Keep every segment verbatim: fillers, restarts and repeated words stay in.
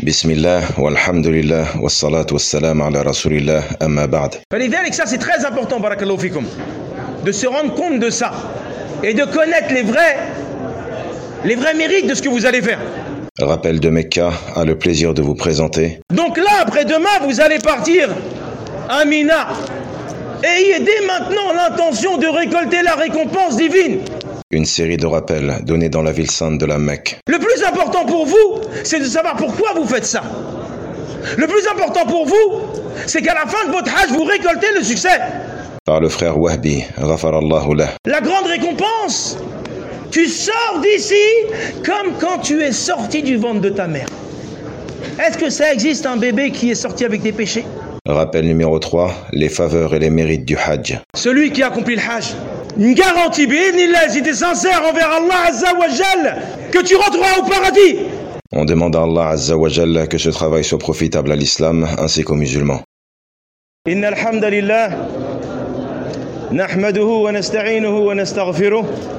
Bismillah, walhamdulillah, wassalat wassalam ala rasulillah, amma ba'd. فلذلك ça c'est très important, barakallahu fikum, de se rendre compte de ça et de connaître les vrais, les vrais mérites de ce que vous allez faire. Rappel de Mecca a le plaisir de vous présenter. Donc là, après-demain, vous allez partir à Mina. Ayez dès maintenant l'intention de récolter la récompense divine. Une série de rappels donnés dans la ville sainte de la Mecque. Le plus important pour vous, c'est de savoir pourquoi vous faites ça. Le plus important pour vous, c'est qu'à la fin de votre hajj, vous récoltez le succès. Par le frère Wahbi, ghafarallahu lah. La grande récompense, tu sors d'ici comme quand tu es sorti du ventre de ta mère. Est-ce que ça existe un bébé qui est sorti avec des péchés? Rappel numéro trois, les faveurs et les mérites du hajj. Celui qui a accompli le hajj, une garantie, bi'idhnillah, si tu es sincère envers Allah Azza wa Jal, que tu rentreras au paradis. On demande à Allah Azza wa Jal que ce travail soit profitable à l'islam ainsi qu'aux musulmans. Inna alhamdulillah, nahmaduhu wa nasta'inuhu wa nastaghfiruh,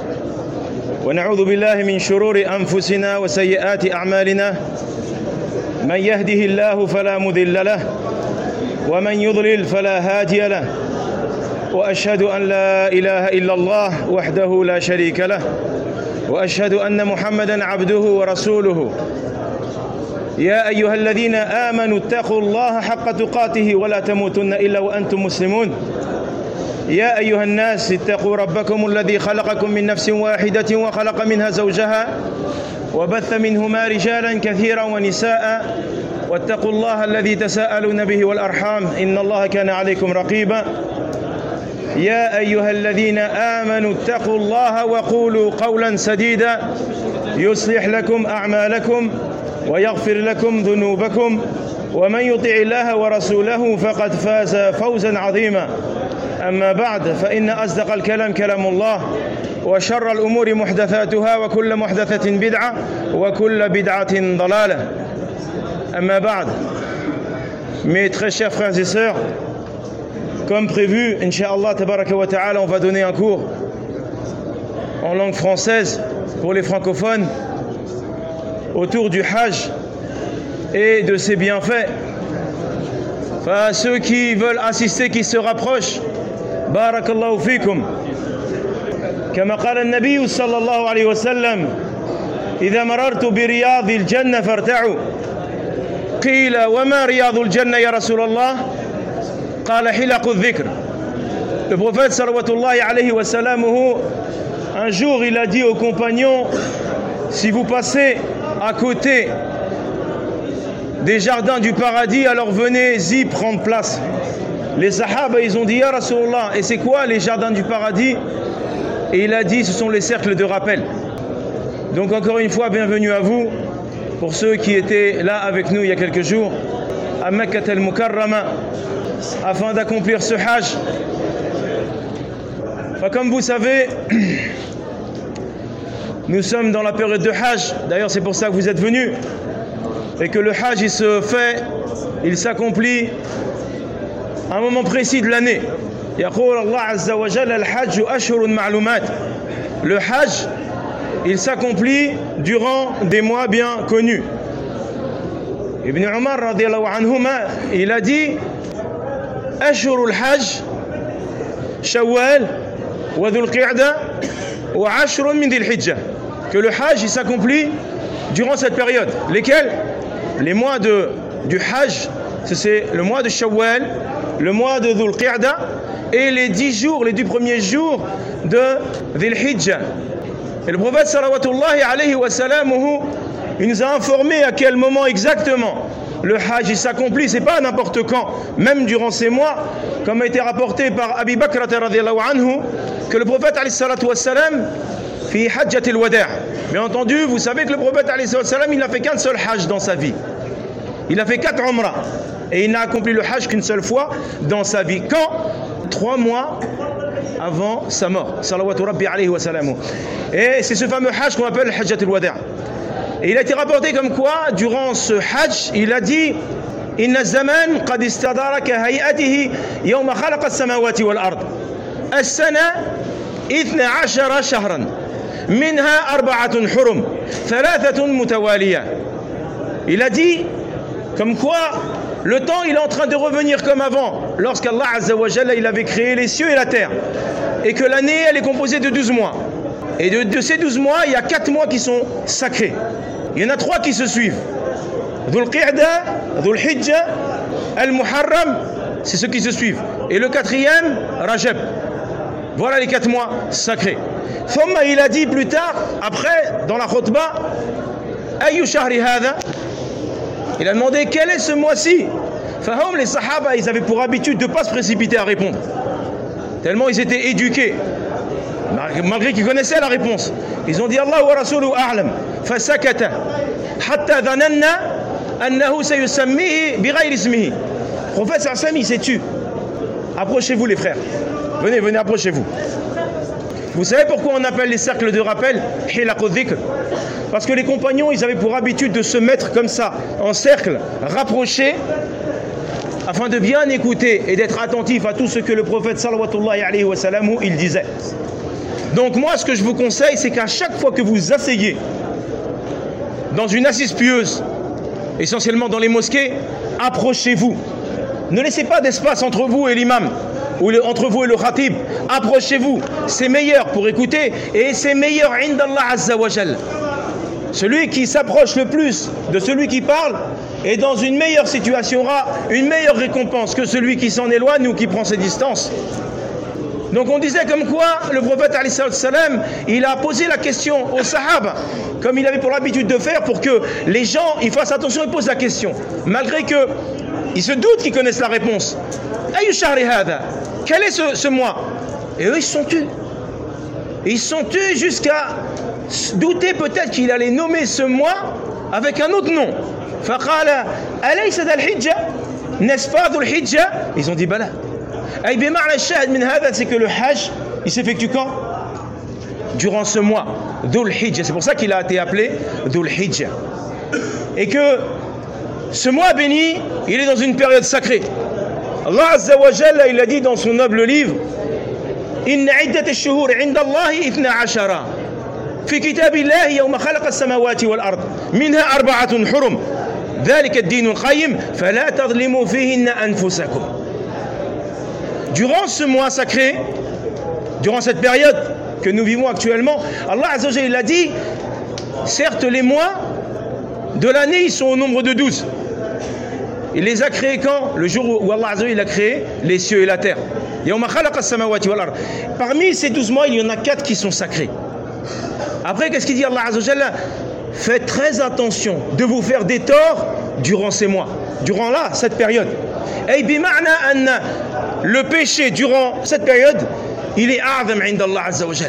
wa na'udhu billahi min shururi anfusina wa sayyiati a'malina. Man yahdihillahu fala mudilla lahu, wa man yudlil fala hadiya lahu. وأشهد أن لا إله إلا الله وحده لا شريك له وأشهد أن محمدًا عبده ورسوله يا أيها الذين آمنوا اتقوا الله حق تقاته ولا تموتن إلا وأنتم مسلمون يا أيها الناس اتقوا ربكم الذي خلقكم من نفس واحدة وخلق منها زوجها وبث منهما رجالا كثيرا ونساء واتقوا الله الذي تساءلون به والأرحام إن الله كان عليكم رقيبا يا أيها الذين آمنوا اتقوا الله وقولوا قولا سديدا يصلح لكم أعمالكم ويغفر لكم ذنوبكم ومن يطع الله ورسوله فقد فاز فوزا عظيما أما بعد فإن أصدق الكلام كلام الله وشر الأمور محدثاتها وكل محدثة بدعة وكل بدعة ضلالة أما بعد. Mes très chers frères et sœurs, comme prévu, Inch'Allah, tabaraka wa ta'ala, on va donner un cours en langue française pour les francophones autour du Hajj et de ses bienfaits. Enfin, ceux qui veulent assister, qui se rapprochent, barakallahu fikum. كما قال النبي صلى الله عليه وسلم إذا مررت برياض الجنة فارتعوا قيل وما رياض الجنة يا رسول الله قال حلق الذكر. Le prophète salawatullahi alayhi wa sallamuhu, un jour il a dit aux compagnons, si vous passez à côté des jardins du paradis, alors venez-y prendre place. Les sahaba ils ont dit ya Rasulullah, et c'est quoi les jardins du paradis? Et il a dit ce sont les cercles de rappel. Donc encore une fois bienvenue à vous, pour ceux qui étaient là avec nous il y a quelques jours à Mecca al-Mukarrama afin d'accomplir ce hajj. Enfin, comme vous savez, nous sommes dans la période de hajj. D'ailleurs, c'est pour ça que vous êtes venus. Et que le hajj, il se fait, il s'accomplit à un moment précis de l'année. يقول الله عز وجل الحج أشهر معلومات. Le hajj, il s'accomplit durant des mois bien connus. Ibn Umar radiyallahu anhuma, il a dit أشهر الحج شوال وذو القعدة وعشر من ذي الحجة. Que le hajj il s'accomplit durant cette période. Lesquels? Les mois de, du hajj, c'est le mois de Shawwal, le mois de Dhul Qa'da et les dix jours, les dix premiers jours de Dhil Hijjah. Et le prophète salawatullahi alayhi wa sallamuhu, il nous a informé à quel moment exactement le hajj s'accomplit. C'est pas n'importe quand, même durant ces mois, comme a été rapporté par Abi Bakr radiyallahu anhu, que le prophète alayhi salatu wassalam fi hajjat al-wada'. Bien entendu, vous savez que le prophète alayhi salatu wassalam, il n'a fait qu'un seul hajj dans sa vie. Il a fait quatre umrah et il n'a accompli le hajj qu'une seule fois dans sa vie. Quand? Trois mois avant sa mort. Salawatu rabbi alayhi wa salamu. Et c'est ce fameux hajj qu'on appelle le hajjat al-wada'. Et il a été rapporté comme quoi, durant ce hajj, il a dit Inna zaman qad istadara ka hayatihi yawma khalaqa as-samawati wal ard. As-sana اثنا عشر شهرا منها أربعة حرم ثلاثة متوالية. Il a dit Comme quoi, le temps il est en train de revenir comme avant, lorsqu'Allah Azza wa Jalla il avait créé les cieux et la terre, et que l'année elle est composée de douze mois. Et de, de ces douze mois, il y a quatre mois qui sont sacrés. Il y en a trois qui se suivent. Dhul Qa'da, Dhul Hijja, Al-Muharram, c'est ceux qui se suivent. Et le quatrième, Rajab. Voilà les quatre mois sacrés. Thumma, il a dit plus tard, après, dans la khutbah, Ayu shahri hadha? Il a demandé quel est ce mois-ci? Fahum, les sahaba, ils avaient pour habitude de ne pas se précipiter à répondre. Tellement ils étaient éduqués. Malgré qu'ils connaissaient la réponse. Ils ont dit Allah wa rasuluhu a'lam. Fasakata. Hatta dhananna annahu sayusammihi bighayri ismihi. Le prophète sallallahu alayhi wa sallam, il s'est tu. Approchez-vous les frères. Venez, venez, approchez-vous. Vous savez pourquoi on appelle les cercles de rappel Hilaqud Dhikr? Parce que les compagnons, ils avaient pour habitude de se mettre comme ça, en cercle, rapprochés, afin de bien écouter et d'être attentif à tout ce que le prophète sallallahu alayhi wa sallam il disait. Donc moi, ce que je vous conseille, c'est qu'à chaque fois que vous asseyez dans une assise pieuse, essentiellement dans les mosquées, approchez-vous. Ne laissez pas d'espace entre vous et l'imam, ou le, entre vous et le khatib. Approchez-vous. C'est meilleur pour écouter, et c'est meilleur indallah azza wa jal. Celui qui s'approche le plus de celui qui parle est dans une meilleure situation, aura une meilleure récompense que celui qui s'en éloigne ou qui prend ses distances. Donc on disait comme quoi le prophète alayhi salam, il a posé la question aux sahaba, comme il avait pour l'habitude de faire, pour que les gens ils fassent attention et posent la question, malgré que ils se doutent qu'ils connaissent la réponse. Ayu shahri hadha? Quel est ce, ce mois? Et eux ils se sont tus. Ils se sont tus jusqu'à douter peut-être qu'il allait nommer ce mois avec un autre nom. Faqala alaysa dhul hijja? N'est-ce pas dhul hijja? Ils ont dit bala. Ay bi ma'na shahid min hadha, c'est que le hajj il s'effectue quand? Durant ce mois dhul hijja. C'est pour ça qu'il a été appelé dhul hijja. Et que ce mois béni, il est dans une période sacrée. Allah Azza wa Jalla, il a dit dans son noble livre: Inna iddat ash-shuhur 'inda Allahi ithna 'ashara fi kitabillahi yawma khalaqa as-samawati wal ard minha arba'atun hurum dhalika ad-din al-qayyim fala tadhlimu fihinna anfusakum. Durant ce mois sacré, durant cette période que nous vivons actuellement, Allah Azza wa Jalla, il a dit, certes les mois de l'année ils sont au nombre de douze. Il les a créés quand? Le jour où Allah Azza wa Jalla, il a créé les cieux et la terre. Parmi ces douze mois, il y en a quatre qui sont sacrés. Après, qu'est-ce qu'il dit Allah Azza wa Jalla? Faites très attention de vous faire des torts durant ces mois, durant là, cette période. Et bima'na anna, le péché durant cette période, il est a'zam 'inda Allah Azza wa Jalla.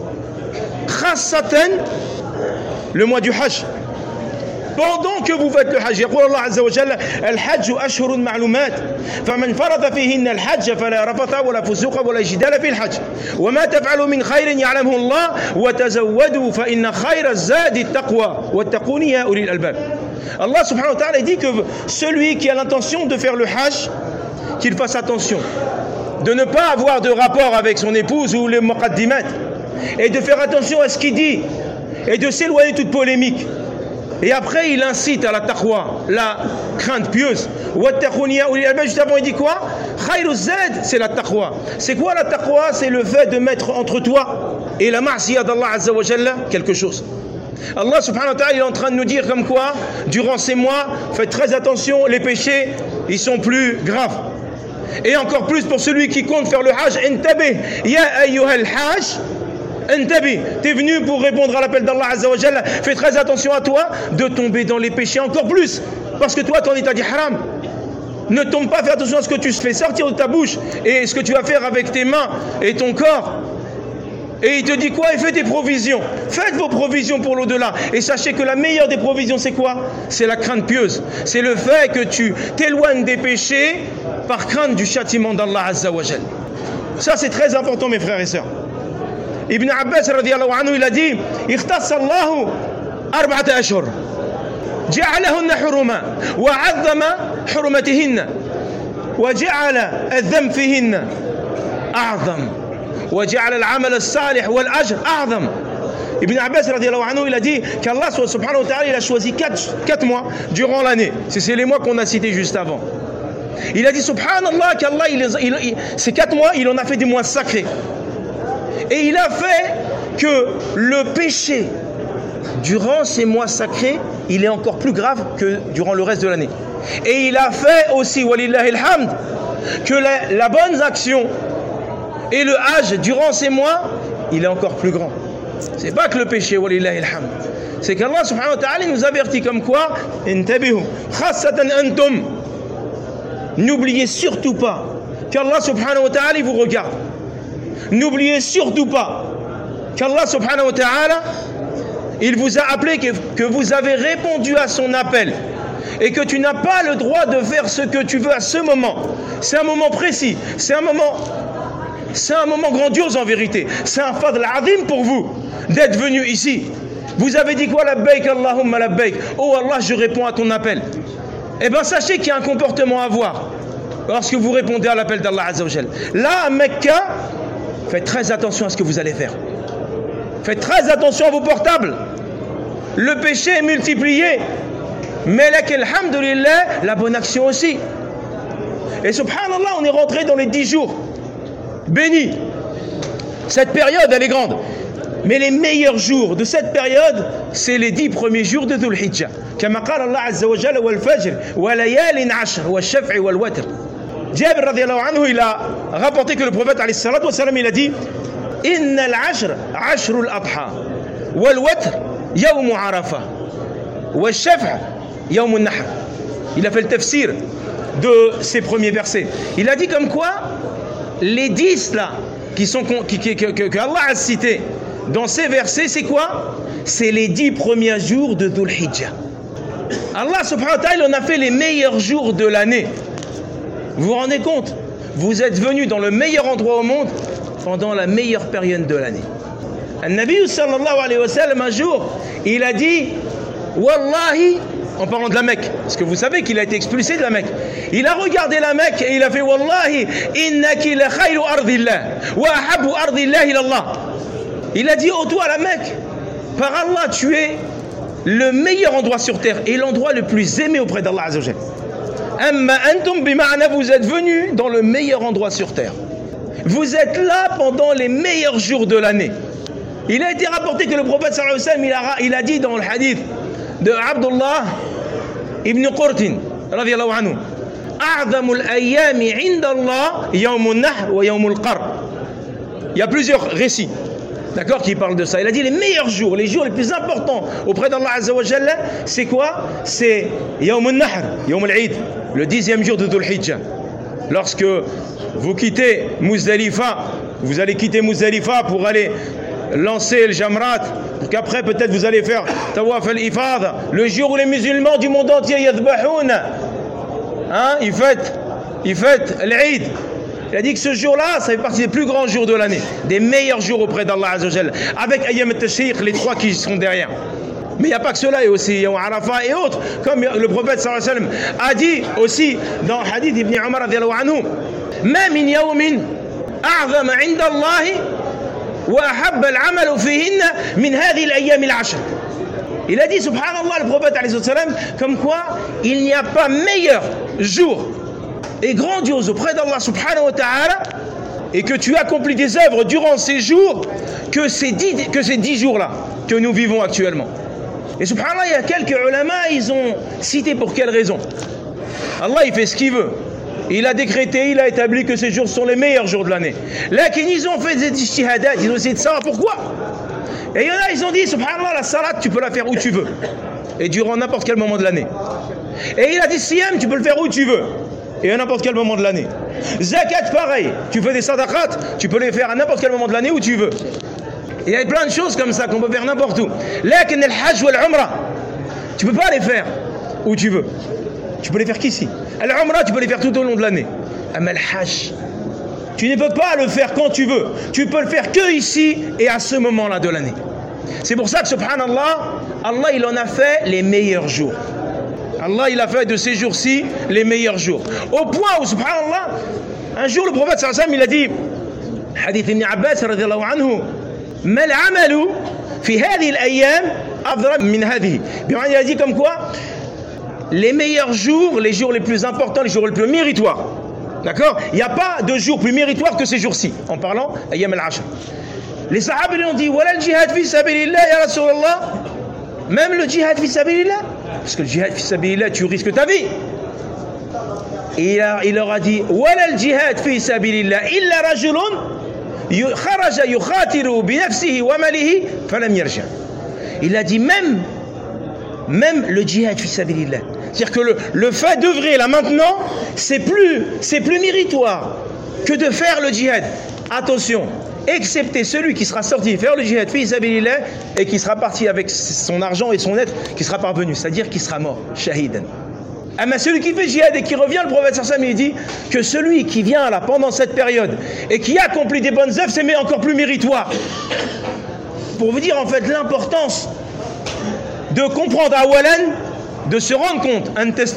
Khassatan, le mois du Hajj. Pendant que vous faites le Hajj, يقول الله عز وجل الحج أشهر معلومات فمن فرض فيهن الحج فلا رفث ولا فسوق ولا جدال في الحج وما تفعلوا من خير يعلمه الله وتزودوا فإن خير الزاد التقوى واتقون يا أولي الألباب. Allah subhanahu wa ta'ala dit que celui qui a l'intention de faire le Hajj, qu'il fasse attention de ne pas avoir de rapport avec son épouse ou le muqaddimat, et de faire attention à ce qu'il dit et de s'éloigner de toute polémique. Et après, il incite à la taqwa, la crainte pieuse. Juste avant, il dit quoi? C'est la taqwa. C'est quoi la taqwa? C'est le fait de mettre entre toi et la ma'siyah d'Allah Azza wa Jalla quelque chose. Allah subhanahu wa ta'ala, il est en train de nous dire comme quoi, durant ces mois, faites très attention, les péchés, ils sont plus graves. Et encore plus pour celui qui compte faire le hajj, intabih, ya ayyuhal hajj. Intabi, tu es venu pour répondre à l'appel d'Allah Azza wa Jalla. Fais très attention à toi de tomber dans les péchés encore plus, parce que toi ton état dit haram. Ne tombe pas, fais attention à ce que tu fais sortir de ta bouche et ce que tu vas faire avec tes mains et ton corps. Et il te dit quoi? Et fais tes provisions. Faites vos provisions pour l'au-delà. Et sachez que la meilleure des provisions, c'est quoi? C'est la crainte pieuse. C'est le fait que tu t'éloignes des péchés par crainte du châtiment d'Allah Azza wa Jalla. Ça c'est très important mes frères et sœurs. Ibn Abbas radiyallahu anhu, il a dit: Ikhtassa Allahu arba'ata ashhur ja'alahunna huruma wa 'azzama hurumatihinna wa ja'ala adh-dhanb fihinna a'zam wa ja'ala al-'amal as-salih wal ajr a'zam. Ibn Abbas radiallahu anhu, il a dit qu'Allah subhanahu wa ta'ala, il a choisi quatre, quatre mois durant l'année. C'est les mois qu'on a cités juste avant. Il a dit subhanallah qu'Allah, il, il, il, ces quatre mois, il en a fait des mois sacrés. Et il a fait que le péché durant ces mois sacrés, il est encore plus grave que durant le reste de l'année. Et il a fait aussi, walillahi alhamd, que la, la bonne action et le hajj durant ces mois, il est encore plus grand. C'est pas que le péché, walillahi alhamd. C'est qu'Allah subhanahu wa ta'ala nous avertit comme quoi, intabihu, khassatan antum. N'oubliez surtout pas qu'Allah subhanahu wa ta'ala vous regarde. N'oubliez surtout pas qu'Allah subhanahu wa ta'ala, il vous a appelé, que, que vous avez répondu à son appel et que tu n'as pas le droit de faire ce que tu veux à ce moment. C'est un moment précis, c'est un moment, c'est un moment grandiose en vérité. C'est un fadl azim pour vous d'être venu ici. Vous avez dit quoi? Labbaik Allahumma labbaik. Oh Allah, je réponds à ton appel. Eh bien sachez qu'il y a un comportement à avoir lorsque vous répondez à l'appel d'Allah Azza wa Jal. Là à Mecca, faites très attention à ce que vous allez faire. Faites très attention à vos portables. Le péché est multiplié, mais là, alhamdulillah, la bonne action aussi. Et subhanallah, on est rentré dans les dix jours bénis. Cette période, elle est grande. Mais les meilleurs jours de cette période, c'est les dix premiers jours de Dhul Hijjah. Comme قال Allah Azza wa Jalla wal fajr wa layalin ashr wa shaf'i wal watr. Jabir radiallahu anhu, il a rapporté que le prophète alayhi salatu wa salam, il a dit Inna al-ashr ashru al-adha wal watr yawm arafa wa shaf' yawm al-nahr. Il a fait le tafsir de ces premiers versets. Il a dit comme quoi les dix là qui sont qui, qui, que, que Allah a cité dans ces versets, c'est quoi? C'est les dix premiers jours de Dhul Hijjah. Allah subhanahu wa ta'ala, on a fait les meilleurs jours de l'année. Vous vous rendez compte? Vous êtes venus dans le meilleur endroit au monde pendant la meilleure période de l'année. An-Nabi sallallahu alayhi wa sallam, un jour, il a dit Wallahi, en parlant de la Mecque, parce que vous savez qu'il a été expulsé de la Mecque. Il a regardé la Mecque et il a fait Wallahi, innaki la khayru ardillah wa ahabu ardillah ilallah. Il a dit, ô toi la Mecque, par Allah, tu es le meilleur endroit sur terre et l'endroit le plus aimé auprès d'Allah Azza wa Jal. Amma antum bima'ana, vous êtes venus dans le meilleur endroit sur terre. Vous êtes là pendant les meilleurs jours de l'année. Il a été rapporté que le prophète sallallahu alayhi wa sallam, il a, il a dit dans le hadith de Abdullah ibn Qurtin radiyallahu anhu, a'zamul ayyami 'inda Allah yawmun nahr wa yawmul qar. Il y a plusieurs récits, d'accord, qui parlent de ça. Il a dit les meilleurs jours, les jours les plus importants auprès d'Allah Azza wa Jalla, c'est quoi? C'est yawmun nahr, yawmul 'Eid, le dixième jour de Dhul Hijjah. Lorsque vous quittez Muzdalifa, vous allez quitter Muzdalifa pour aller lancer le Jamrat, pour qu'après peut-être vous allez faire Tawaf al-Ifad, le jour où les musulmans du monde entier yadbahoun, hein, ils fêtent, ils fêtent l'Eid. Il a dit que ce jour-là, ça fait partie des plus grands jours de l'année, des meilleurs jours auprès d'Allah Azza wa Jalla, avec Ayyam al-Tashriq, les trois qui sont derrière. Mais il n'y a pas que cela, et aussi Yawm Arafah et autres, comme le prophète sallallahu alayhi wa sallam a dit aussi dans le hadith Ibn Umar radiyallahu anhu, ma min yawmin a'zama 'inda Allah wa ahabba al-'amalu fihinna min hadhihi al-ayyam al-'ashr. Il a dit subhanallah, le prophète alayhi salam, comme quoi il n'y a pas meilleur jour et grandiose auprès d'Allah subhanahu wa ta'ala, et que tu accomplis des œuvres durant ces jours que ces dix, que ces dix jours-là que nous vivons actuellement. Et subhanallah, il y a quelques ulama, ils ont cité pour quelle raison. Allah, il fait ce qu'il veut. Il a décrété, il a établi que ces jours sont les meilleurs jours de l'année. Là, ils ont fait des ijtihadat, ils ont essayé de savoir pourquoi. Et il y en a, ils ont dit, subhanallah, la salat, tu peux la faire où tu veux. Et durant n'importe quel moment de l'année. Et il a dit, siyam, tu peux le faire où tu veux. Et à n'importe quel moment de l'année. Zakat, pareil. Tu fais des sadaqat, tu peux les faire à n'importe quel moment de l'année où tu veux. Il y a plein de choses comme ça qu'on peut faire n'importe où. Lakin al-hajj ou al-umrah, tu peux pas les faire où tu veux. Tu peux les faire qu'ici. Al-umrah, tu peux les faire tout au long de l'année. Mais al-hajj, tu ne peux pas le faire quand tu veux. Tu peux le faire que ici et à ce moment-là de l'année. C'est pour ça que subhanallah, Allah il en a fait les meilleurs jours. Allah il a fait de ces jours-ci les meilleurs jours. Au point où subhanallah, un jour le prophète sallallahu alayhi wa sallam il a dit, hadith Ibn Abbas radiyallahu anhu, ما العمل في هذه الأيام أفضل من هذه. Il a dit comme quoi les meilleurs jours, les jours les plus importants, les jours les plus méritoires. D'accord? Il n'y a pas de jour plus méritoire que ces jours-ci, en parlant Ayyam al-Ashr. Les Sahaba lui ont dit Wala al-jihad fi sabilillah ya Rasulallah. Même le djihad fi sabilillah. Parce que le djihad fi sabilillah, tu risques ta vie. Et il, a, il leur a dit Wala al-jihad fi sabilillah illa rajulun kharaja yukhatiru bi nafsihi wa malihi falam yarja. Il a dit même, même le djihad fi sabilillah. C'est-à-dire que le, le fait d'œuvrer là maintenant, c'est plus, c'est plus méritoire que de faire le djihad. Attention, excepté celui qui sera sorti faire le djihad fi sabilillah et qui sera parti avec son argent et son être, qui sera parvenu, c'est-à-dire qui sera mort, shahidan. Ah mais celui qui fait djihad et qui revient, le prophète sallallahu alayhi wa sallam, il dit que celui qui vient là pendant cette période et qui accomplit des bonnes œuvres, c'est mais encore plus méritoire. Pour vous dire en fait l'importance de comprendre awalan, de se rendre compte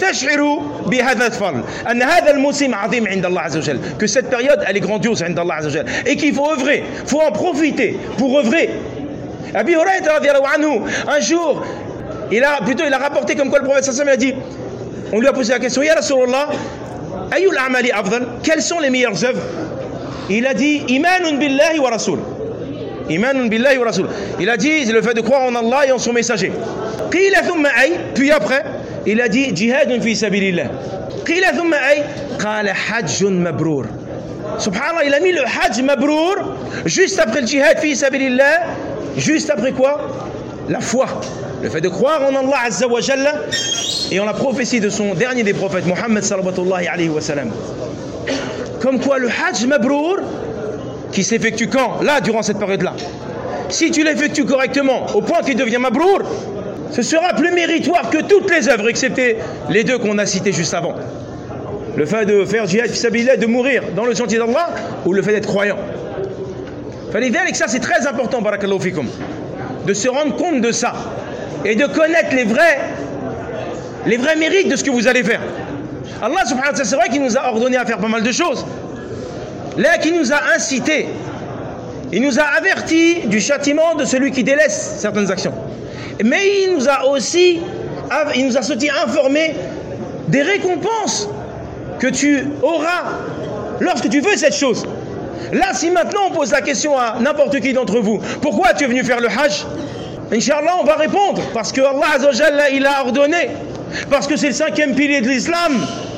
que cette période elle est grandiose et qu'il faut œuvrer, il faut en profiter pour œuvrer. Abi Hurayrata radiyallahu anhu, un jour il a, plutôt, il a rapporté comme quoi le prophète sallallahu alayhi wa sallam a dit, on lui a posé la question, Ya Rasulallah, ayul a'mali afdal, quelles sont les meilleures œuvres? Il a dit imanun billahi wa rasul. Imanun billahi wa rasul. Il a dit le fait de croire en Allah et en son messager. Qila thumma ay, puis après il a dit jihadun fi sabilillah. Qila thumma ay, qala hajjun mabrour. Subhanallah, il a mis le hajj mabrour juste après le jihad fi sabilillah, juste après quoi? La foi, le fait de croire en Allah azza wa jalla et en la prophétie de son dernier des prophètes, Muhammad sallallahu alayhi wa sallam. Comme quoi le hajj mabrour qui s'effectue quand? Là, durant cette période-là. Si tu l'effectues correctement, au point qu'il devient mabrour, ce sera plus méritoire que toutes les œuvres, excepté les deux qu'on a cités juste avant. Le fait de faire jihad fi sabilillah, de mourir dans le sentier d'Allah, ou le fait d'être croyant. Fallait dire que ça c'est très important, barakallahu fikum, de se rendre compte de ça et de connaître les vrais, les vrais mérites de ce que vous allez faire. Allah subhanahu wa ta'ala, c'est vrai qu'il nous a ordonné à faire pas mal de choses. Là, qui nous a incité, il nous a averti du châtiment de celui qui délaisse certaines actions. Mais il nous a aussi, il nous a aussi informé des récompenses que tu auras lorsque tu fais cette chose. Là, si maintenant on pose la question à n'importe qui d'entre vous, pourquoi tu es venu faire le hajj? Inch'Allah, on va répondre, parce que Allah Azza wa Jalla, il a ordonné, parce que c'est le cinquième pilier de l'islam.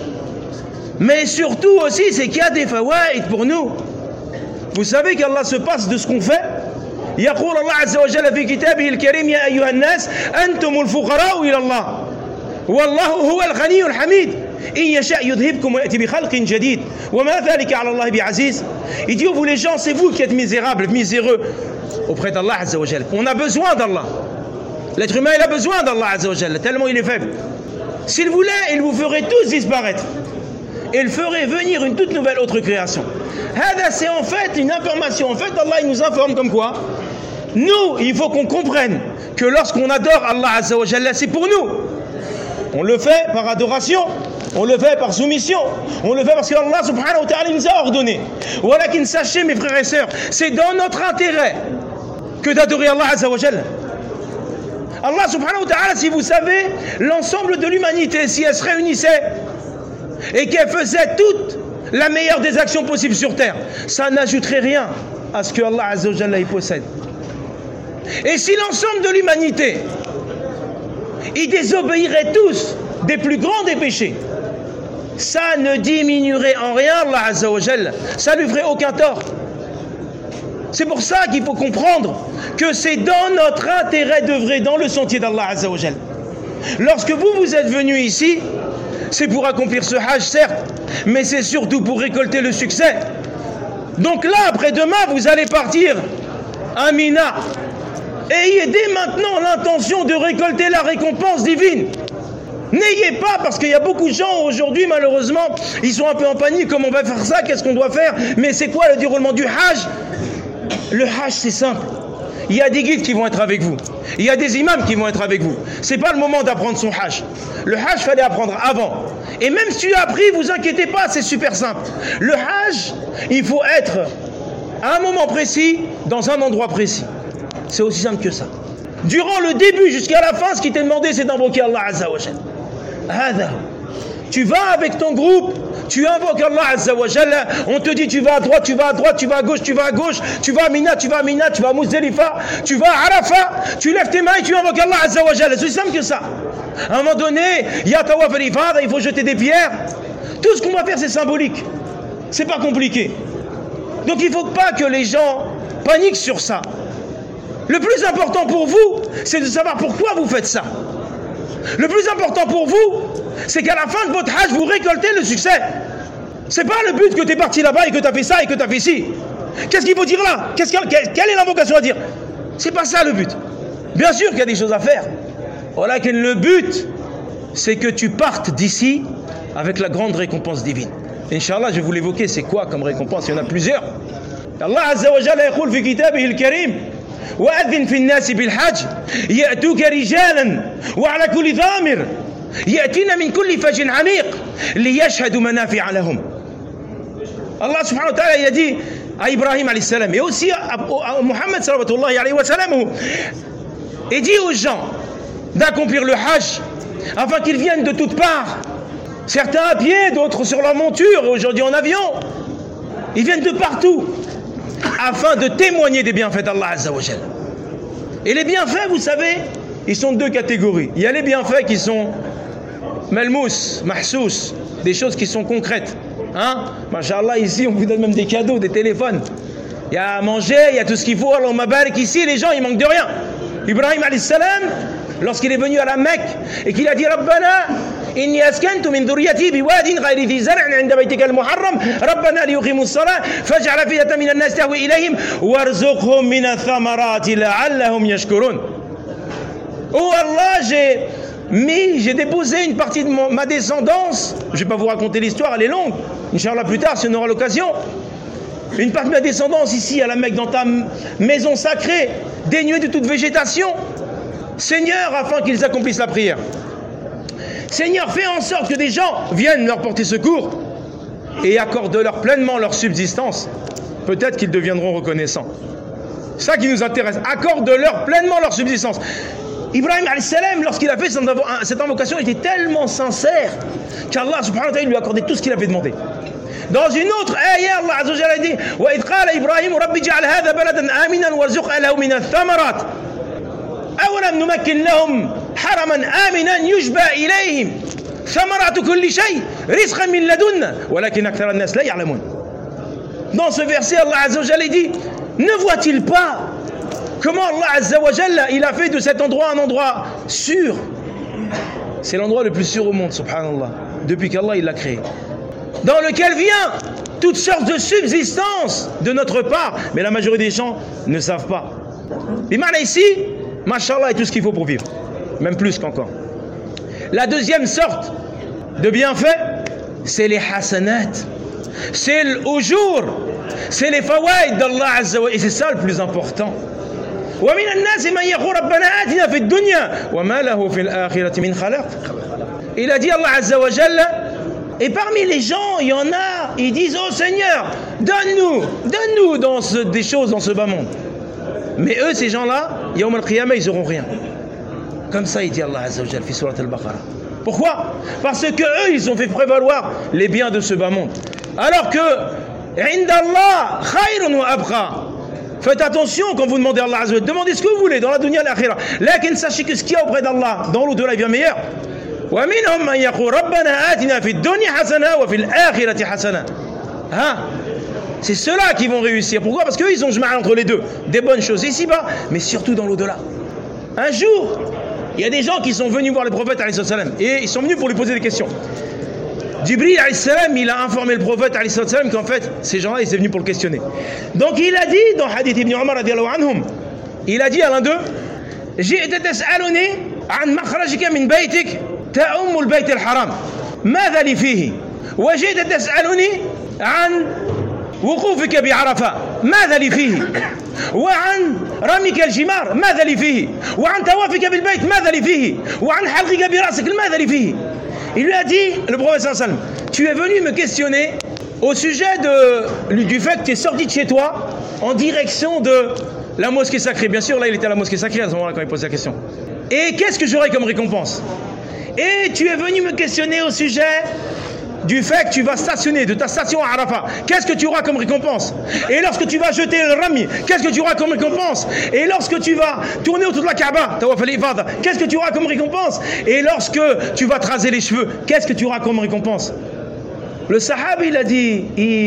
Mais surtout aussi, c'est qu'il y a des fawaïd pour nous. Vous savez qu'Allah se passe de ce qu'on fait. يقول الله عز وجل في كتابه الكريم يا أيها الناس أنتم الفقراء إلى الله والله هو الغني الحميد إن يشاء يذهبكم ويأتي بخلق جديد وما ذلك على الله بعزيز. Il dit, vous les gens, c'est vous qui êtes misérables, miséreux auprès d'Allah Azza wa Jalla. On a besoin d'Allah. L'être humain, il a besoin d'Allah Azza wa Jalla, tellement il est faible. S'il voulait, il vous ferait tous disparaître. Il ferait venir une toute nouvelle autre création. C'est en fait une information. En fait, Allah il nous informe comme quoi nous, il faut qu'on comprenne que lorsqu'on adore Allah Azza wa Jalla, c'est pour nous. On le fait par adoration, on le fait par soumission, on le fait parce que Allah subhanahu wa ta'ala nous a ordonné. Voilà qu'une sachez mes frères et sœurs, c'est dans notre intérêt que d'adorer Allah Azza wa Jalla. Allah subhanahu wa ta'ala, si vous savez, l'ensemble de l'humanité, si elle se réunissait et qu'elle faisait toute la meilleure des actions possibles sur terre, ça n'ajouterait rien à ce que Allah Azza wa Jalla y possède. Et si l'ensemble de l'humanité ils désobéiraient tous des plus grands des péchés, ça ne diminuerait en rien Allah Azza wa Jalla, ça lui ferait aucun tort. C'est pour ça qu'il faut comprendre que c'est dans notre intérêt d'œuvrer dans le sentier d'Allah Azza wa Jalla. Lorsque vous vous êtes venus ici, c'est pour accomplir ce hajj certes, mais c'est surtout pour récolter le succès. Donc là, après-demain, vous allez partir à Mina. Ayez dès maintenant l'intention de récolter la récompense divine. N'ayez pas, parce qu'il y a beaucoup de gens aujourd'hui, malheureusement, ils sont un peu en panique, comment on va faire ça, qu'est-ce qu'on doit faire, mais c'est quoi le déroulement du hajj? Le hajj, c'est simple. Il y a des guides qui vont être avec vous. Il y a des imams qui vont être avec vous. C'est pas le moment d'apprendre son hajj. Le hajj, il fallait apprendre avant. Et même si tu as appris, vous inquiétez pas, c'est super simple. Le hajj, il faut être à un moment précis, dans un endroit précis. C'est aussi simple que ça. Durant le début jusqu'à la fin, ce qui t'est demandé, c'est d'invoquer Allah Azza wa Jalla. Tu vas avec ton groupe, tu invoques Allah Azza wa Jalla, on te dit tu vas à droite, tu vas à droite, tu vas à gauche, tu vas à gauche, tu vas à Mina, tu vas à Mina, tu vas à Muzdalifa, tu vas à Arafat, tu lèves tes mains et tu invoques Allah Azza wa Jalla. C'est aussi simple que ça. À un moment donné, il y a Tawaf al-Ifada, il faut jeter des pierres. Tout ce qu'on va faire, c'est symbolique. C'est pas compliqué. Donc il ne faut pas que les gens paniquent sur ça. Le plus important pour vous, c'est de savoir pourquoi vous faites ça. Le plus important pour vous, c'est qu'à la fin de votre hajj, vous récoltez le succès. C'est pas le but que tu es parti là-bas et que tu as fait ça et que tu as fait ci. Qu'est-ce qu'il faut dire là? Qu'est-ce que, Quelle est l'invocation à dire? C'est pas ça le but. Bien sûr qu'il y a des choses à faire. Voilà que le but, c'est que tu partes d'ici avec la grande récompense divine. Inch'Allah, je vais vous l'évoquer, c'est quoi comme récompense? Il y en a plusieurs. Allah Azza wa Jalla yaqul fi kitabihi al-karim وأذن في الناس بالحج يأتوك رجالا وعلى كل ضامر يأتين من كل فج عميق ليشهدوا منافع لهم. Allah subhanahu wa ta'ala il a dit à Ibrahim alayhi salam et aussi à Muhammad sallallahu alayhi wa sallam, il dit aux gens d'accomplir le hajj afin qu'ils viennent de toutes parts, certains à pied, d'autres sur leur monture, aujourd'hui en avion. Ils viennent de partout afin de témoigner des bienfaits d'Allah Azza wa Jalla. Et les bienfaits, vous savez, ils sont de deux catégories. Il y a les bienfaits qui sont malmous, mahsous, des choses qui sont concrètes. Hein? Masha'Allah, ici, on vous donne même des cadeaux, des téléphones. Il y a à manger, il y a tout ce qu'il faut. Alors, mabarak, ici, les gens, ils manquent de rien. Ibrahim alayhi salam, lorsqu'il est venu à la Mecque et qu'il a dit Rabbana inni askantu min dhurriyyati biwadin ghayri dhi zar'in 'inda baytika al-muharram Rabbana liyuqimu as-salata faj'al afidatan min an-nas tahwi ilayhim warzuqhum min ath-thamarati la'allahum yashkurun. Oh Allah, j'ai mis, j'ai déposé une partie de mon, ma descendance. Je ne vais pas vous raconter l'histoire, elle est longue. Inch'Allah plus tard, si on aura l'occasion. Une partie de ma descendance ici à la Mecque, dans ta maison sacrée, dénuée de toute végétation. Seigneur, afin qu'ils accomplissent la prière. Seigneur, fais en sorte que des gens viennent leur porter secours et accorde-leur pleinement leur subsistance. Peut-être qu'ils deviendront reconnaissants. C'est ça qui nous intéresse. Accorde-leur pleinement leur subsistance. Ibrahim alayhi salam, lorsqu'il a fait cette invocation, il était tellement sincère qu'Allah subhanahu wa ta'ala lui a accordé tout ce qu'il avait demandé. Dans une autre ayah, Allah azza wa jalla dit wa idh qala Ibrahim rabbi ij'al hadha baladan aminan warzuq ahlahu min ath-thamarat awalam numakkin lahum haraman aminan yushba ilayhim thamaratu kulli shay rizqan min ladunna walakin akthara an-nas la ya'lamun. Dans ce verset, Allah azza wa jalla dit ne voit-il pas comment Allah azza wa jalla il a fait de cet endroit un endroit sûr? C'est l'endroit le plus sûr au monde, subhanallah, depuis qu'Allah il l'a créé, dans lequel vient toutes sortes de subsistances de notre part, mais la majorité des gens ne savent pas. Bimana ici, mashallah, est tout ce qu'il faut pour vivre, même plus qu'encore. La deuxième sorte de bienfaits, c'est les hasanat, c'est au jour, c'est les fawaïd d'Allah azza wa jalla, et c'est ça le plus important. ومن الناس من يقول ربنا آتنا في الدنيا وما له في الآخرة من خلاق. Il a dit Allah azza wa jalla. Et parmi les gens, il y en a, ils disent oh Seigneur, donne-nous, donne-nous dans ce, des choses dans ce bas monde. Mais eux, ces gens-là, Yawm al-Qiyamah, ils n'auront rien. Comme ça, il dit Allah azza wa jalla fi surat al-Baqarah. Pourquoi? Parce que eux, ils ont fait prévaloir les biens de ce bas monde. Alors que Indallah khayrun wa abqa. Faites attention quand vous demandez à Allah azza wa jalla, demandez ce que vous voulez dans la dunya et l'akhirah. Lakin sachez que ce qu'il y a auprès d'Allah, dans l'au-delà, il vient meilleur. ومنهم من يقول ربنا آتنا في الدنيا حسنة وفي الآخرة حسنة. Hein? C'est ceux-là qui vont réussir. Pourquoi? Parce qu'eux, ils ont jum'a entre les deux. Des bonnes choses ici-bas, mais surtout dans l'au-delà. Un jour, il y a des gens qui sont venus voir le prophète alayhi salam et ils sont venus pour lui poser des questions. Jibril alayhi salam, il a informé le prophète alayhi salam qu'en fait, ces gens-là, ils étaient venus pour le questionner. Donc il a dit, dans Hadith ibn Umar radiyallahu anhum, il a dit à l'un d'eux, Ji'ta tas'aluni an makhrajika min baytik تأم البيت الحرام ماذا لي فيه وجئت تسألني عن وقوفك بعرفة ماذا لي فيه وعن رميك الجمار ماذا لي فيه وعن طوافك بالبيت ماذا لي فيه وعن حلقك برأسك ماذا لي فيه. Il lui a dit, le prophète sallallahu alayhi wa sallam, tu es venu me questionner au sujet de, du fait que tu es sorti de chez toi en direction de la mosquée sacrée. Bien sûr, là, il était à la mosquée sacrée à ce moment-là quand il pose la question. Et qu'est-ce que j'aurai comme récompense? Et tu es venu me questionner au sujet du fait que tu vas stationner, de ta station à Arafat. Qu'est-ce que tu auras comme récompense? Et lorsque tu vas jeter le rami, qu'est-ce que tu auras comme récompense? Et lorsque tu vas tourner autour de la Kaaba, qu'est-ce que tu auras comme récompense? Et lorsque tu vas te raser les cheveux, qu'est-ce que tu auras comme récompense? Le sahabi, il a dit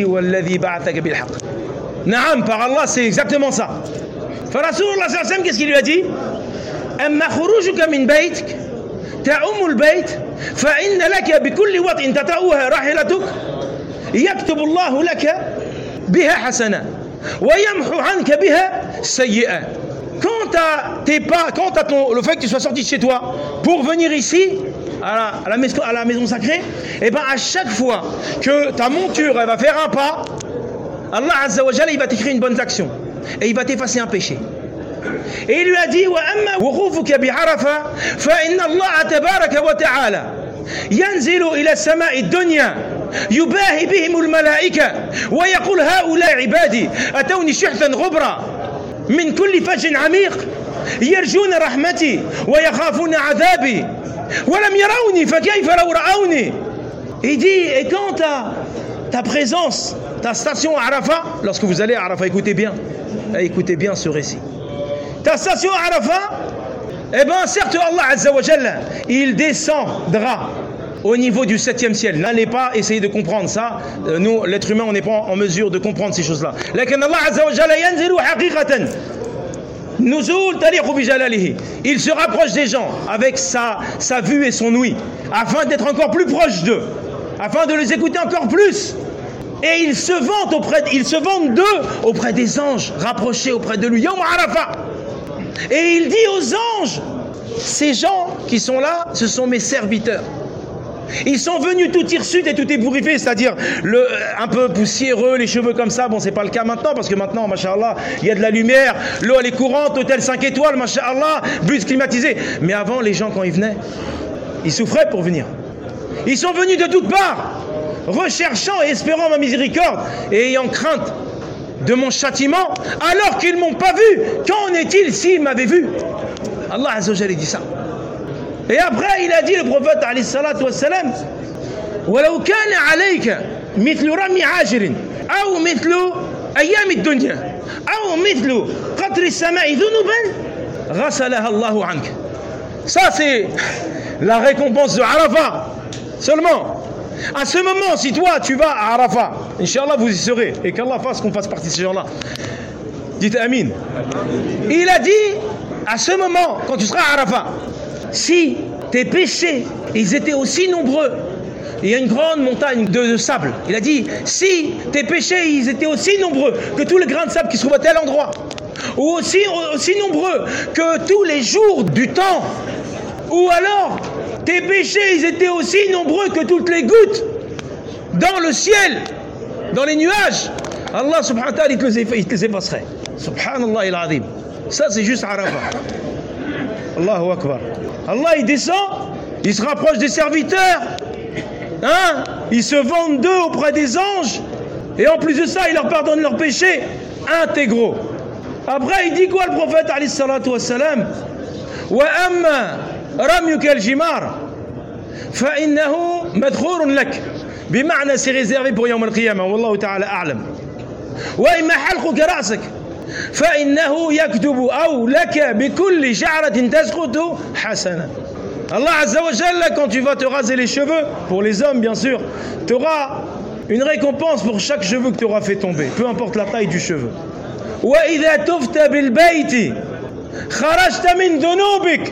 Naam, par Allah, c'est exactement ça. Rasulullah sallallahu alayhi wa sallam, qu'est-ce qu'il lui a dit? Amma khurujuka min baytik ta'ummu al-bayt fa inna laka bi kulli wat'in tata'uha rahilatuk yaktubu Allahu laka biha hasana wa yamhu 'anka biha sayyi'a. Quant à tes pas, quant à ton, le fait que tu sois sorti de chez toi pour venir ici à la, à la, maison, à la maison sacrée, et ben à chaque fois que ta monture elle va faire un pas, Allah Azza wa Jalla il va t'écrire une bonne action et il va t'effacer un péché. Et il lui a dit wa amma wuqufuka bi Arafa fa inna Allah tabaraka wa ta'ala yanzilu ila as-sama'i ad-dunya yubahi bihim al-malaika wa yaqul haula ibadi atawni shuhtan ghubra min kulli fajin 'amiq yarjuna rahmati wa yakhafuna 'adhabi wa lam yarawni fa kayfa law ra'awni. Il dit, et quand ta, ta présence, ta station à Arafat, lorsque vous allez à Arafat, écoutez bien, écoutez bien ce récit. Ta station à Arafat, eh bien certes Allah Azza wa Jalla, il descendra au niveau du septième ciel. N'allez pas essayer de comprendre ça. Nous, l'être humain, on n'est pas en mesure de comprendre ces choses-là. Lakin Allah Azza wa Jalla yanzilu haqiqatan. Nuzul taliqu bi jalalihi. Il se rapproche des gens avec sa, sa vue et son ouïe, afin d'être encore plus proche d'eux, afin de les écouter encore plus. Et ils se vantent auprès, ils se vantent d'eux auprès des anges, rapprochés auprès de lui. Yawm Arafat. Et il dit aux anges, ces gens qui sont là, ce sont mes serviteurs. Ils sont venus tout hirsutes et tout ébouriffés, c'est-à-dire le, un peu poussiéreux, les cheveux comme ça. Bon, c'est pas le cas maintenant, parce que maintenant, masha'Allah, il y a de la lumière, l'eau elle est courante, hôtel cinq étoiles, masha'Allah, bus climatisé. Mais avant, les gens, quand ils venaient, ils souffraient pour venir. Ils sont venus de toutes parts, recherchant et espérant ma miséricorde, et ayant crainte de mon châtiment, alors qu'ils ne m'ont pas vu. Qu'en est-il s'ils m'avaient vu? Allah Azza wa Jalla dit ça. Et après, il a dit, le prophète, alayhi salatu wassalam, وَلَوْ كَانَ عَلَيْكَ مِثْلُ رَمِّ عَاجِرٍ أَوْ مِثْلُ أَيَّامِ الدُّنْيَا أَوْ مِثْلُ قَطْرِ السَّمَاءِ ذُنُوبًا غَسَلَهَا اللَّهُ عَنْكَ. Ça, c'est la récompense de Arafat. Seulement, à ce moment, si toi, tu vas à Arafat, Inch'Allah, vous y serez, et qu'Allah fasse qu'on fasse partie de ces gens-là. Dites Amin. Il a dit, à ce moment, quand tu seras à Arafat, si tes péchés, ils étaient aussi nombreux, il y a une grande montagne de, de sable. Il a dit, si tes péchés, ils étaient aussi nombreux que tous les grains de sable qui se trouvent à tel endroit, ou aussi, aussi nombreux que tous les jours du temps, ou alors tes péchés, ils étaient aussi nombreux que toutes les gouttes dans le ciel, dans les nuages, Allah subhanahu wa ta'ala, il te les effacerait. Subhanallah il-azim. Ça, c'est juste Arafat. Allahu Akbar. Allah, il descend, il se rapproche des serviteurs, hein, ils se vendent d'eux auprès des anges, et en plus de ça, il leur pardonne leurs péchés intégraux. Après, il dit quoi le prophète, alayhi salatu wassalam? Wa amma ramyuka al-jimar fa innahu madkhurun lak. Bima'na, c'est réservé pour Yawm al-Qiyamah, wallahu ta'ala a'lam. Wa imma halquka ra'sak فإنه يكتب أو لك بكل شعرة تسقط حسنة. Allah Azza wa Jalla, quand tu vas te raser les cheveux, pour les hommes bien sûr, tu auras une récompense pour chaque cheveu que tu auras fait tomber, peu importe la taille du cheveu. وإذا تفت بالبيت خرجت من ذنوبك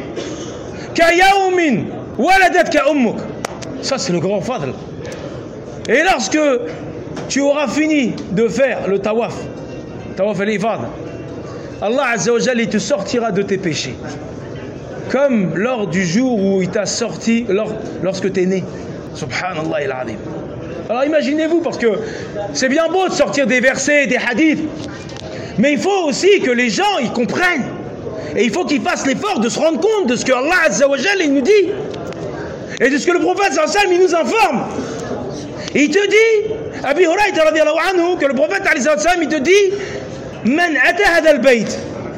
كيوم ولدتك أمك. Ça c'est le grand fadl. Et lorsque tu auras fini de faire le tawaf, Tawaf al-Ifad, Allah Azza wa Jalla, il te sortira de tes péchés, comme lors du jour où il t'a sorti, lors, lorsque tu es né. Subhanallah il-azim. Alors imaginez-vous, parce que c'est bien beau de sortir des versets, des hadiths, mais il faut aussi que les gens ils comprennent, et il faut qu'ils fassent l'effort de se rendre compte de ce que Allah Azza wa Jalla il nous dit, et de ce que le prophète sallallahu alayhi wa sallam il nous informe. Il te dit, Abi Huraïra radiyallahu anhu, que le prophète alayhi wa sallam il te dit, Man ata hada al-bayt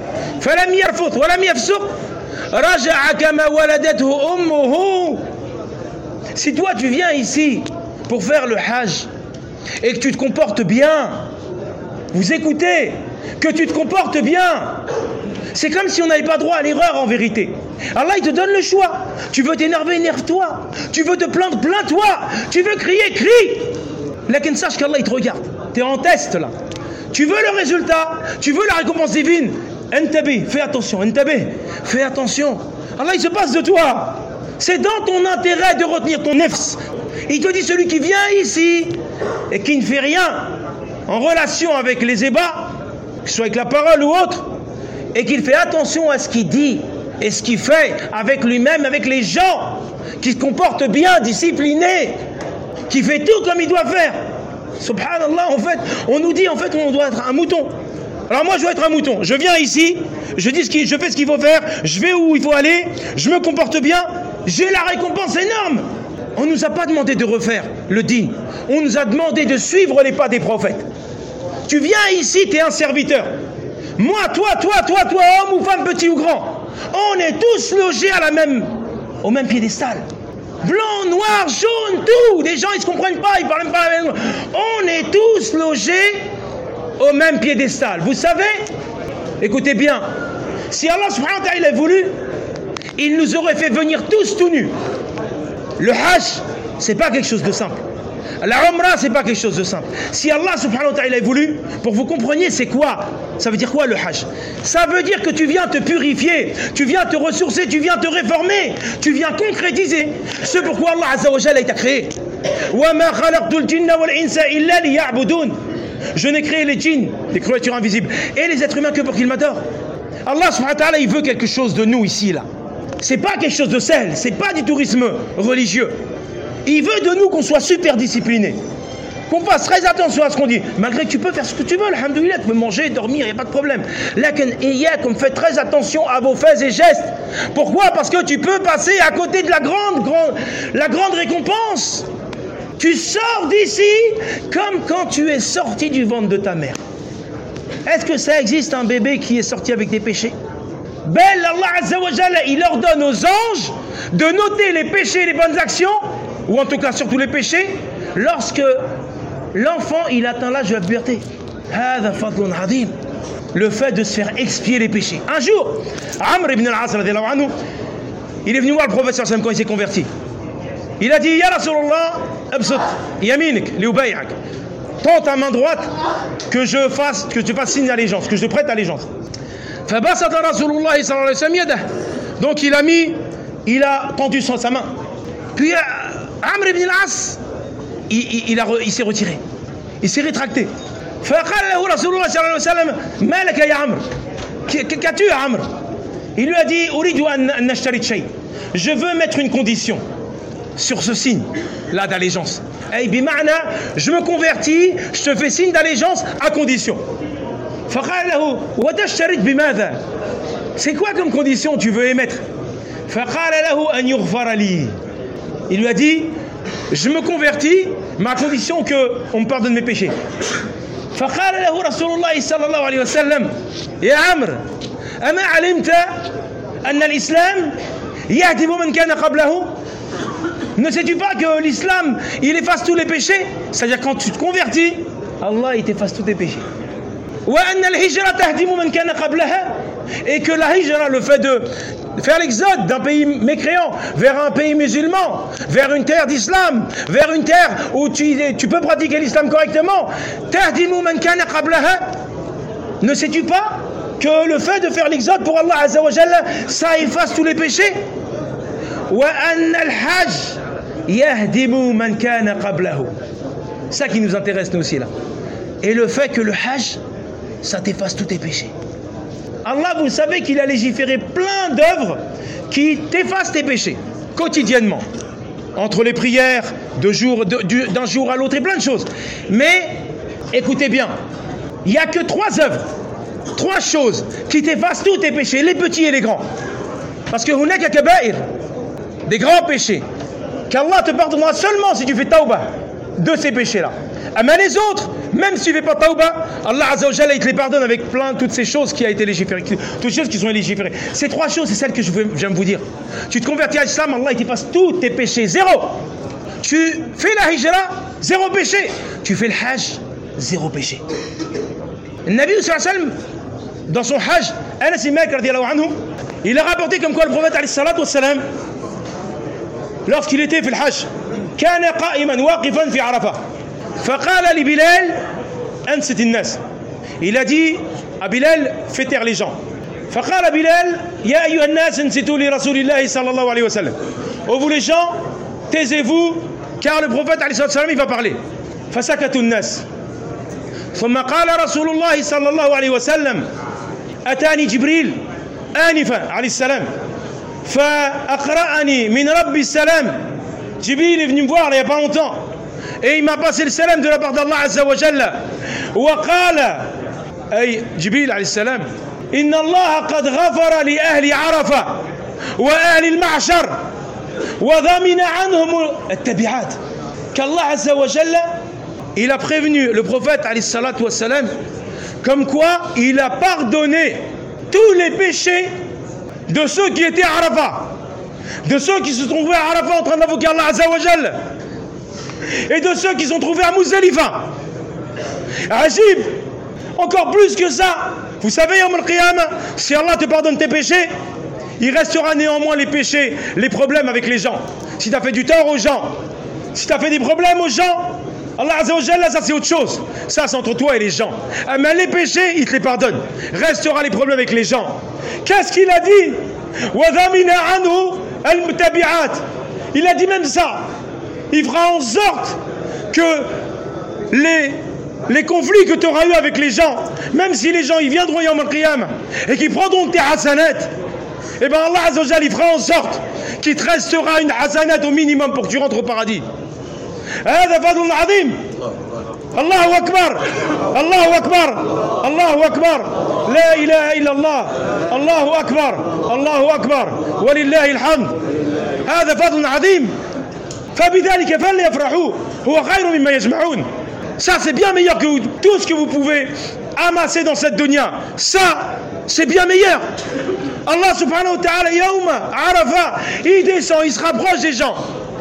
فلم يرفث ولم يفسق رجع كما ولدته أمه. Si toi tu viens ici pour faire le hajj et que tu te comportes bien, vous écoutez, que tu te comportes bien, c'est comme si on n'avait pas droit à l'erreur en vérité. Allah il te donne le choix. Tu veux t'énerver, énerve-toi. Tu veux te plaindre, plains-toi. Tu veux crier, crie. Lakin sache qu'Allah il te regarde. Tu es en test là. Tu veux le résultat, tu veux la récompense divine. Intabi, fais attention. Intabi, fais attention. Allah il se passe de toi. C'est dans ton intérêt de retenir ton nefs. Il te dit celui qui vient ici et qui ne fait rien en relation avec les ébats, que ce soit avec la parole ou autre, et qu'il fait attention à ce qu'il dit et ce qu'il fait avec lui-même, avec les gens, qui se comportent bien, disciplinés, qui fait tout comme il doit faire. Subhanallah, en fait, on nous dit en fait on doit être un mouton. Alors moi je dois être un mouton. Je viens ici, je dis ce qu'il, je fais ce qu'il faut faire, je vais où il faut aller, je me comporte bien, j'ai la récompense énorme. On ne nous a pas demandé de refaire le dîn. On nous a demandé de suivre les pas des prophètes. Tu viens ici, tu es un serviteur. Moi, toi, toi, toi, toi, homme ou femme, petit ou grand, on est tous logés à la même, au même piédestal. Blanc, noir, jaune, tout. Les gens, ils ne se comprennent pas, ils ne parlent même pas la même langue. On est tous logés au même piédestal. Vous savez, écoutez bien, si Allah subhanahu wa ta'ala a voulu, il nous aurait fait venir tous tout nus. Le hajj, c'est pas quelque chose de simple. La umrah, c'est pas quelque chose de simple. Si Allah subhanahu wa ta'ala a voulu, pour que vous compreniez, c'est quoi? Ça veut dire quoi le hajj? Ça veut dire que tu viens te purifier, tu viens te ressourcer, tu viens te réformer, tu viens concrétiser ce pourquoi Allah azza wa jalla t'a créé. وَمَا خَلَقْتُ الْجِنَّ وَالْإِنسَ إِلَّا لِيَعْبُدُونَ. Je n'ai créé les djinns, les créatures invisibles, et les êtres humains que pour qu'ils m'adorent. Allah subhanahu wa ta'ala, il veut quelque chose de nous ici, là. C'est pas quelque chose de sel, c'est pas du tourisme religieux. Il veut de nous qu'on soit super disciplinés, qu'on fasse très attention à ce qu'on dit, malgré que tu peux faire ce que tu veux, alhamdoulilah, tu peux manger, dormir, il n'y a pas de problème. Lakin iyyakum, faites très attention à vos faits et gestes. Pourquoi? Parce que tu peux passer à côté de la grande, grande, la grande récompense. Tu sors d'ici comme quand tu es sorti du ventre de ta mère. Est-ce que ça existe un bébé qui est sorti avec des péchés? Bel Allah Azza wa Jalla, il ordonne aux anges de noter les péchés et les bonnes actions, ou en tout cas surtout les péchés, lorsque l'enfant il atteint l'âge de la puberté. Hada fadlun adim. Le fait de se faire expier les péchés. Un jour, Amr ibn al-As radiyallahu anhu, il est venu voir le prophète quand il s'est converti. Il a dit, Ya Rasulallah, absut yaminik li ubay'ak. Tends ta main droite que je fasse, que tu fasses signe d'allégeance, que je te prête allégeance. Fabasata Rasulullah sallallahu alayhi wa sallam yadah. Donc il a mis, il a tendu sa main. Puis Amr ibn al-As, il, il, il, a, il s'est retiré, il s'est rétracté. فقال له رسول الله صلى الله عليه وسلم ما لك يا عمرو qu'as-tu Amr? Il lui a dit أريد أن نشترط شيء. Je veux mettre une condition sur ce signe là d'allégeance. Ay bima'na, je me convertis, je te fais signe d'allégeance à condition. فقال له وتشترط بماذا? C'est quoi comme condition tu veux émettre? فقال له أن يغفر لي. Il lui a dit je me convertis mais à condition qu'on me pardonne mes péchés. فقال له رسول الله صلى الله عليه وسلم يا عمرو أما علمت أن الإسلام يهدم من كان قبله? Ne sais-tu pas que l'islam il efface tous les péchés? C'est-à-dire quand tu te convertis, Allah il t'efface tous tes péchés. وأن الهجرة تهدم من كان قبلها. Et que la hijra, le fait de faire l'exode d'un pays mécréant vers un pays musulman, vers une terre d'islam, vers une terre où tu, tu peux pratiquer l'islam correctement, tahdimu man kana qablaha. Ne sais-tu pas que le fait de faire l'exode pour Allah Azza wa Jalla, ça efface tous les péchés? Wa anna al-hajj yahdimu man kana qablahu. Ça qui nous intéresse nous aussi là. Et le fait que le hajj, ça t'efface tous tes péchés. Allah, vous savez qu'il a légiféré plein d'œuvres qui t'effacent tes péchés, quotidiennement. Entre les prières, de jour, de, du, d'un jour à l'autre et plein de choses. Mais, écoutez bien, il n'y a que trois œuvres, trois choses qui t'effacent tous tes péchés, les petits et les grands. Parce que hunaka kaba'ir, des grands péchés, qu'Allah te pardonnera seulement si tu fais tawbah de ces péchés-là. Ah, mais les autres, même si tu ne fais pas tauba, Allah Azza wa Jalla, il te les pardonne avec plein de toutes ces choses qui ont été légiférées, toutes ces choses qui sont légiférées. Ces trois choses, c'est celles que je viens de vous dire. Tu te convertis à l'islam, Allah il t'efface tous tes péchés, zéro. Tu fais la hijra, zéro péché. Tu fais le hajj, zéro péché. Le Nabi sallallahu alayhi wa sallam, dans son hajj, Anas ibn Malik radiyallahu anhu, il a rapporté comme quoi le prophète alayhi salatu wa salam, lorsqu'il était fait le hajj, كان قائما واقفا في عرفة فقال لبلال أنست الناس. Il a dit à Bilal, fais taire les gens. فقال بلال يا أيها الناس انصتوا لرسول الله صلى الله عليه وسلم. Oh vous les gens, taisez-vous car le prophète عليه الصلاة والسلام il va parler. فسكتوا الناس. ثم قال رسول الله صلى الله عليه وسلم أتاني جبريل آنفا عليه السلام فأقرأني من رب السلام. Jibril est venu me voir il n'y a pas longtemps et il m'a passé le salam de la part d'Allah Azza wa Jalla. Wa qala ay Jibril alayhi salam inna Allah qad ghafara li ahli Arafa wa ahli al-mahshar wa dhamina anhum at-tabi'at. Qu'Allah Azza wa Jalla il a prévenu le prophète alayhi salatu wa salam comme quoi il a pardonné tous les péchés de ceux qui étaient à Arafat, de ceux qui se trouvaient à Arafat en train d'invoquer Allah Azza wa Jalla, et de ceux qui se sont trouvés à Muzdalifa. Ajib, encore plus que ça, vous savez, Yawm al-Qiyamah, si Allah te pardonne tes péchés, il restera néanmoins les péchés, les problèmes avec les gens. Si tu as fait du tort aux gens, si tu as fait des problèmes aux gens, Allah Azza wa Jalla, ça c'est autre chose. Ça c'est entre toi et les gens. Mais les péchés, il te les pardonne. Restera les problèmes avec les gens. Qu'est-ce qu'il a dit? Il a dit même ça. Il fera en sorte que les, les conflits que tu auras eu avec les gens, même si les gens ils viendront Yawm al-Qiyamah et qu'ils prendront tes hasanat, et bien Allah Azza wa Jalla il fera en sorte qu'il te restera une hasanat au minimum pour que tu rentres au paradis. هذا فضل عظيم. الله أكبر الله أكبر الله أكبر لا إله إلا الله الله أكبر الله أكبر ولله الحمد. هذا فضل عظيم فبذلك فليفرحوا هو خير مما يجمعون. Ça c'est bien meilleur que tout ce que vous pouvez amasser dans cette dunya. Ça c'est bien meilleur. Allah subhanahu wa ta'ala yawma Arafa, il descend, il se rapproche des gens.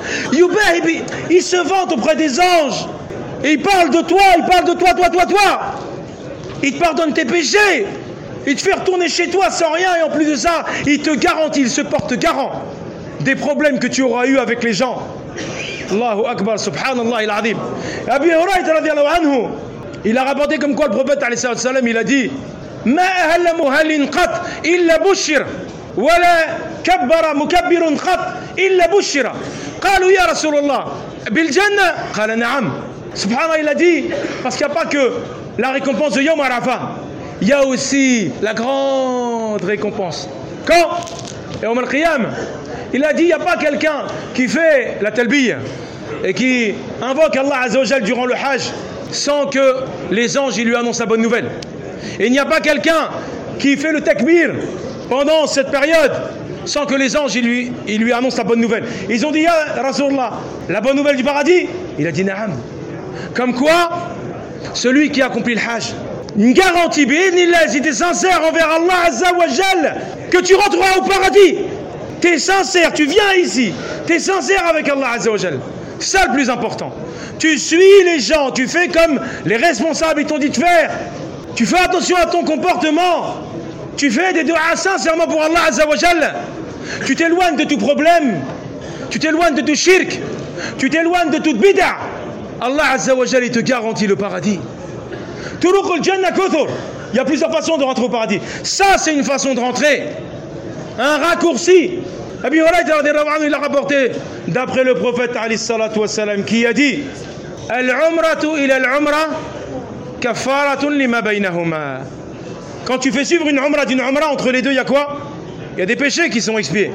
Il se vante auprès des anges et il parle de toi, il parle de toi, toi, toi, toi. Il te pardonne tes péchés, il te fait retourner chez toi sans rien, et en plus de ça, il te garantit, il se porte garant des problèmes que tu auras eu avec les gens. Allahu Akbar, subhanallah al-azim. Abi Hurayra radiyallahu anhu, il a rapporté comme quoi le prophète alayhi salam, il a dit Ma ahalla muhallin qat illa bushir wala kabbara mukabbirun qat illa bushira. قالوا يا رسول الله بالجنة قال نعم. Subhanallah, il a dit parce qu'il n'y a pas que la récompense de Yawm Arafah, il y a aussi la grande récompense. Quand Yawm al-Qiyam, il a dit il n'y a pas quelqu'un qui fait la talbiya et qui invoque Allah Azza wa Jal durant le Hajj sans que les anges ils lui annoncent la bonne nouvelle. Et il n'y a pas quelqu'un qui fait le takbir pendant cette période sans que les anges ils lui, ils lui annoncent la bonne nouvelle. Ils ont dit ya Rasulullah, la bonne nouvelle du paradis. Il a dit naam. Comme quoi, celui qui accomplit le Hajj, une garantie, bi'idhnillah, si tu es sincère envers Allah Azza wa Jal, que tu rentreras au paradis. Tu es sincère, tu viens ici, tu es sincère avec Allah Azza wa Jal. C'est ça le plus important. Tu suis les gens, tu fais comme les responsables ils t'ont dit de faire. Tu fais attention à ton comportement. Tu fais des du'as sincèrement pour Allah Azza wa Jal. Tu t'éloignes de tout problème. Tu t'éloignes de tout shirk. Tu t'éloignes de toute bid'a. Allah Azza wa Jal il te garantit le paradis. Turuqul Jannah kuthur. Il y a plusieurs façons de rentrer au paradis. Ça c'est une façon de rentrer. Un raccourci. Abi Hurayra il a rapporté d'après le prophète alayhi salatu wa salam qui a dit Al-umratu ila al-umra kafaratun lima baynahuma. Quand tu fais suivre une umrah d'une umrah, entre les deux, il y a quoi? Il y a des péchés qui sont expiés.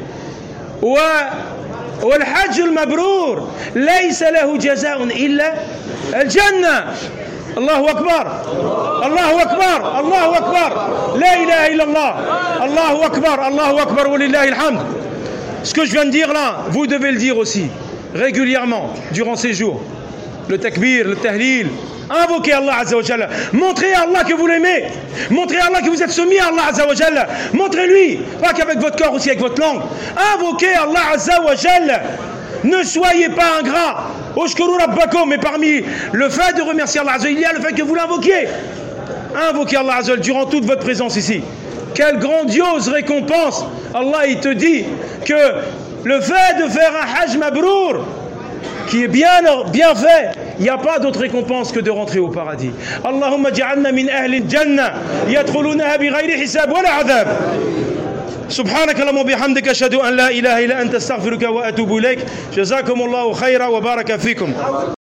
والحج المبرور ليس له جزاء إلا الجنة. الله أكبر الله أكبر الله أكبر لا إله إلا الله الله أكبر الله أكبر ولله الحمد. Ce que je viens de dire là, vous devez le dire aussi régulièrement durant ces jours. le takbir, le tahlil. Invoquez Allah Azza wa Jalla. Montrez à Allah que vous l'aimez. Montrez à Allah que vous êtes soumis à Allah Azza wa Jalla. Montrez-lui, pas qu'avec votre corps, aussi avec votre langue. Invoquez Allah Azza wa Jalla. Ne soyez pas ingrat. Oshkuru rabbakum. Mais parmi le fait de remercier Allah Azza wa Jalla, il y a le fait que vous l'invoquiez. Invoquez Allah Azza wa Jalla durant toute votre présence ici. Quelle grandiose récompense. Allah il te dit que le fait de faire un hajj mabrour qui est bien, bien fait, il n'y a pas d'autre récompense que de rentrer au paradis. Allahumma ja'alna min ahli al-jannah yadkhulunaha bighayri hisab wala adhab. سبحانك اللهم وبحمدك أشهد أن لا إله إلا أنت أستغفرك وأتوب إليك جزاكم الله خيرا وبارك فيكم.